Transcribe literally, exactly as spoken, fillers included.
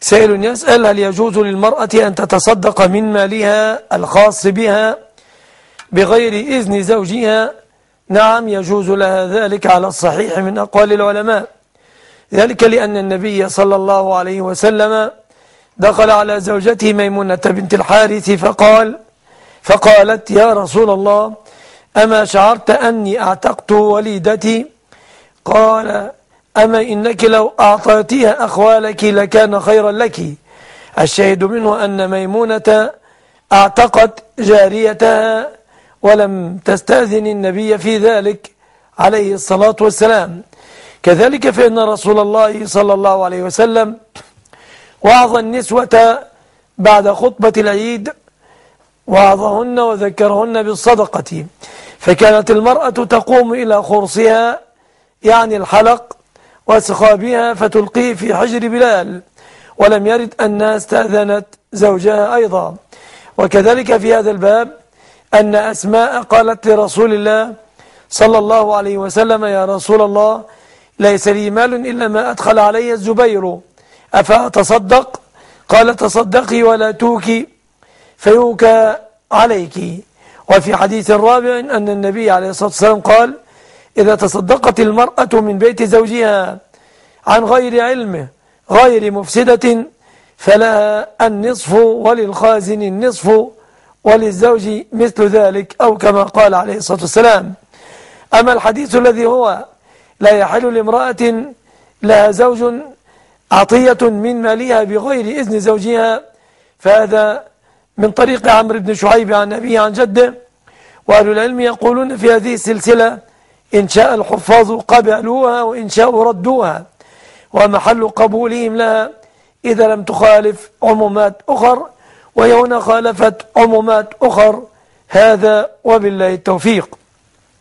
سائل يسأل: هل يجوز للمرأة أن تتصدق من مالها الخاص بها بغير إذن زوجها؟ نعم، يجوز لها ذلك على الصحيح من أقوال العلماء، ذلك لأن النبي صلى الله عليه وسلم دخل على زوجته ميمونة بنت الحارث فقال فقالت: يا رسول الله، أما شعرت أني أعتقت وليدتي؟ قال: أما إنك لو أعطيتها أخوالك لكان خيرا لك. الشاهد منه أن ميمونة اعتقت جاريتها ولم تستأذن النبي في ذلك عليه الصلاة والسلام. كذلك فإن رسول الله صلى الله عليه وسلم وعظ النسوة بعد خطبة العيد، وعظهن وذكرهن بالصدقة، فكانت المرأة تقوم إلى خرصها يعني الحلق وسخابها فتلقيه في حجر بلال، ولم يرد أنها استأذنت زوجها أيضا. وكذلك في هذا الباب أن أسماء قالت لرسول الله صلى الله عليه وسلم: يا رسول الله، ليس لي مال إلا ما أدخل علي الزبير، أفأتصدق؟ قال: تصدقي ولا توكي فيوكى عليك. وفي حديث رابع أن النبي عليه الصلاة والسلام قال: إذا تصدقت المرأة من بيت زوجها عن غير علمه غير مفسدة فلها النصف وللخازن النصف وللزوج مثل ذلك، أو كما قال عليه الصلاة والسلام. أما الحديث الذي هو لا يحل لامرأة لها زوج عطية من مالها بغير إذن زوجها، فهذا من طريق عمرو بن شعيب عن أبيه عن جده. وأهل العلم يقولون في هذه السلسلة: إن شاء الحفاظ قبلوها وإن شاءوا ردوها، ومحل قبولهم لها إذا لم تخالف عمومات أخر، وهي هنا خالفت عمومات أخر. هذا وبالله التوفيق.